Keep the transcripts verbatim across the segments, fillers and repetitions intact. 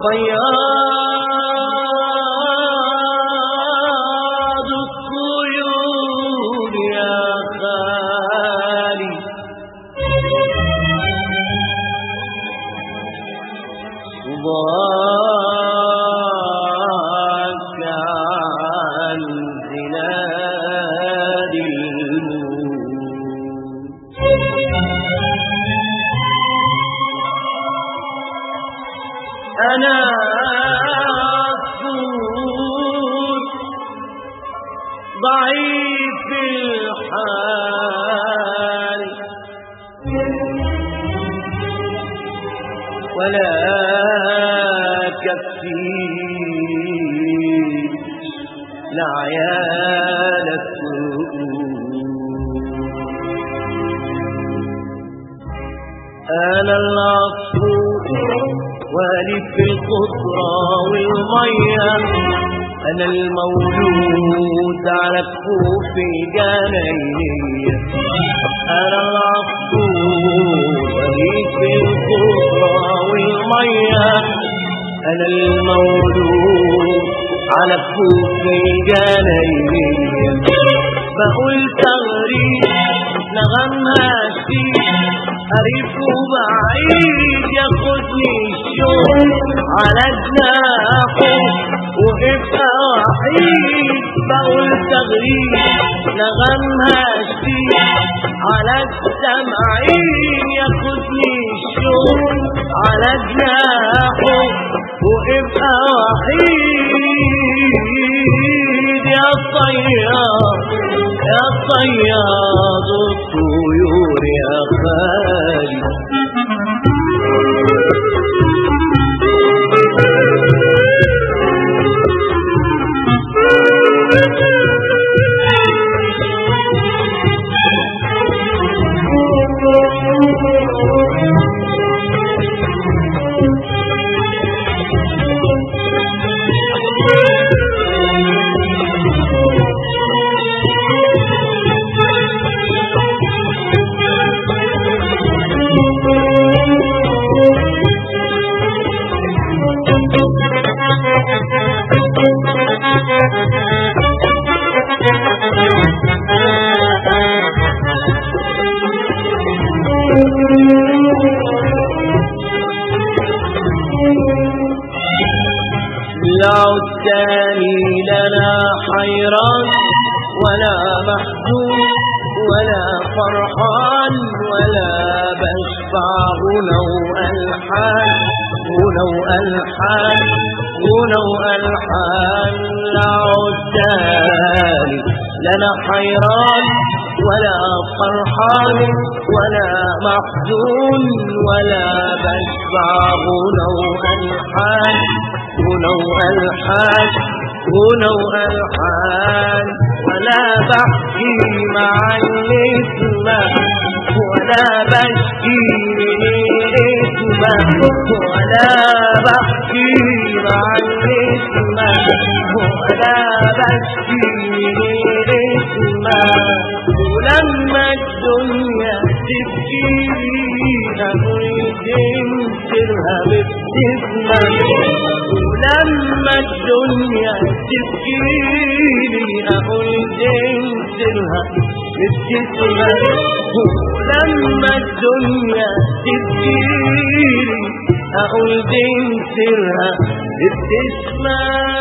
صياد الطيور يا خالي صباك عن زناد الموت أنا أصوت ضعيف الحال ولا كفي لعيال أنا العصفور والي في القطرة والمية أنا المولود على كفوف الجنينية أنا العصفور والي في القطرة والمية أنا المولود على كفوف الجنينية بقول تغريب نغمها شيء قريب وبعيد ياخدني الشوق على جناحه وابقى وحيد بقول تغريب نغمها شيء على السمعين ياخدني الشوق على جناحه وابقى وحيد يا صياد يا صياد الطيور يا خالي الثاني لنا حيران ولا محزون ولا فرحان ولا بشبع غنى وألحان غنى وألحان غنى وألحان الثاني لنا حيران ولا فرحان ولا محزون ولا بشبع غنى وألحان غنى وألحان غنى وألحان ولا بحكي مع النسمة ولا بشكي من الاسمة ولا بحكي مع النسمة ولا بشكي من الاسمة ولما الدنيا تبكي أريد انسرها بالاسمة ولما الدنيا تبكيلي أقول انسرها بالجسمة ولما الدنيا تبكيلي أقول انسرها بالجسمة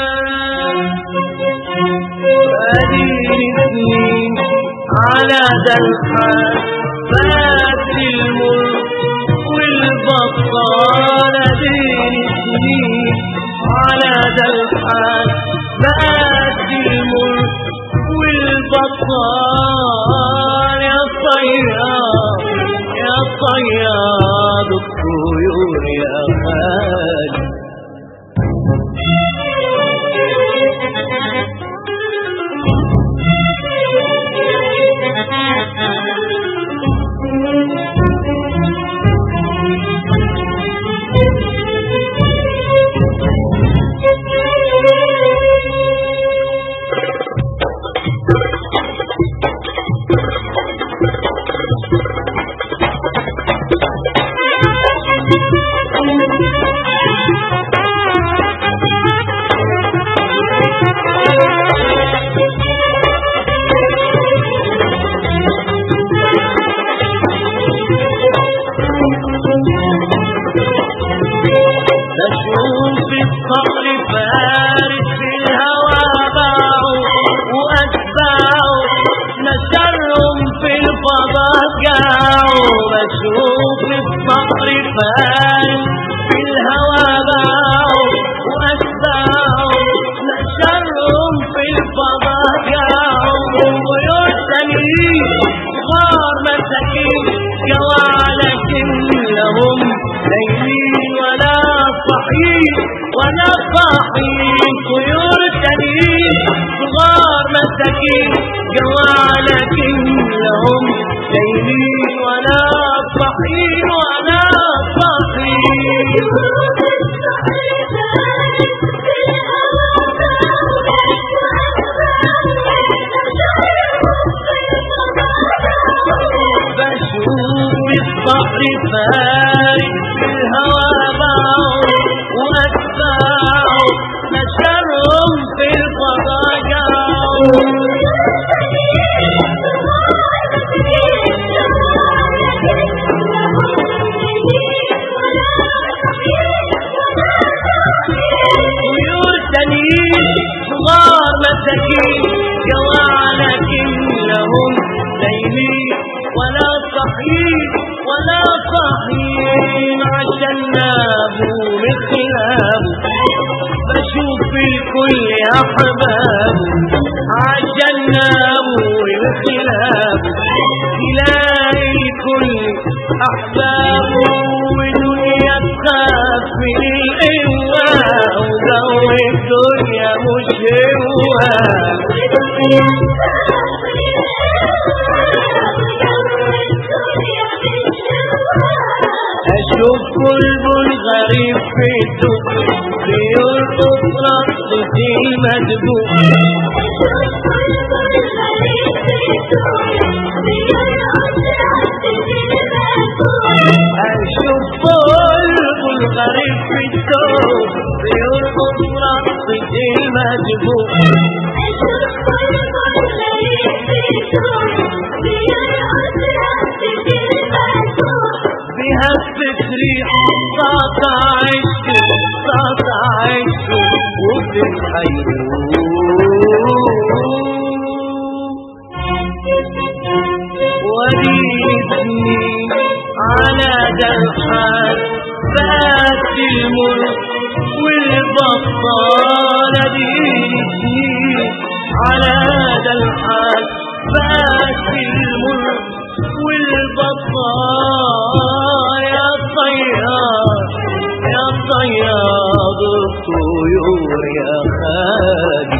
وأدير سنين على ذا الحال فات الملك والبطال أدير سنين على ذا الحال فات الملك والبطال يا صياد يا صياد الطيور يا خالي فارس في الهوى باعوا وأتباعوا نشرهم في الفضاء جاعوا بيوت سنين صغار مساكين جوا لكن لهم ليلين ولا صحيح ولا صحيح طيور سنين صغار مساكين جوا لكن لهم ليلين ولا صحيح ولا صحيح بشوف الصقر فارس في الهوى باعوا وأتباعوا نشرهم في الفضاء جاعوا طيور سنين صغار مساكين جوا لكن لهم ليلين ولا صحيح ولا صحيح عشان نابوا مخلابه بشوف الكل أحبابه عشان نابوا مخلابه تلاقي الكل أحبابه ودنيا تخاف من الإهواء وجو الدنيا مش هواء أشوف بلبل غريب في الدوق بيرقص رقصة المدبوق أشوف بلبل غريب في الدوق بيرقص رقصة المدبوق بهفة ريح ساطع عشه ساطع عشه وبتحيره وريتني على ده الحال فات الملك والبطالة دينتني على ده الحال فات الملك والبطال يا طيار يا طيار الطيور يا خالي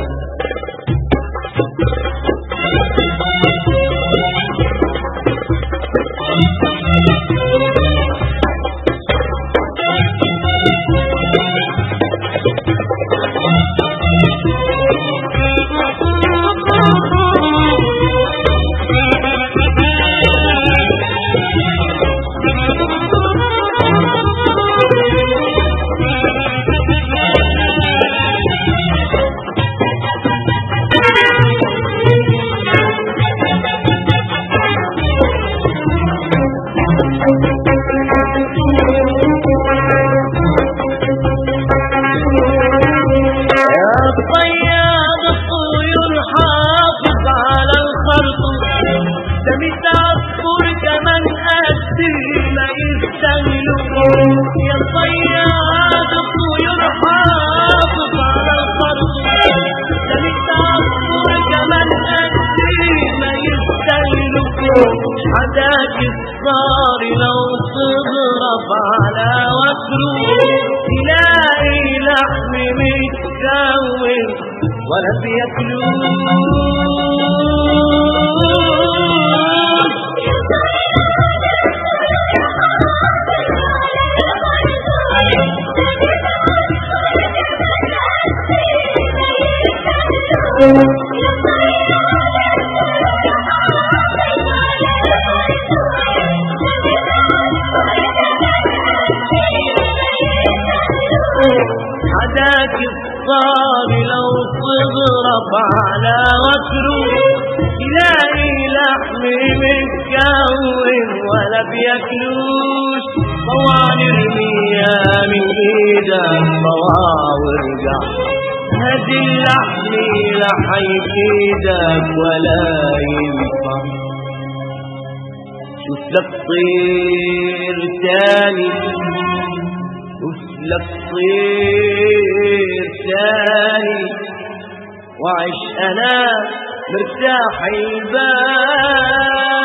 يا صياد الطيور حافظ على الخرط ده بالتعصر كمان قدي ما يستهلك حداك الصار لو تضرب على وكره تلاقي لحم متكون ولا بياكلوه حداك الصار لو تضرب على وكره تلاقي لحم متكون ولا بياكلوش طوال ارميها من ايدك طوع وارجع هدي اللحم لا حيفيدك ولا ينفع شوف لك طير تاني شوف لك طير تاني وعيش انا مرتاح البال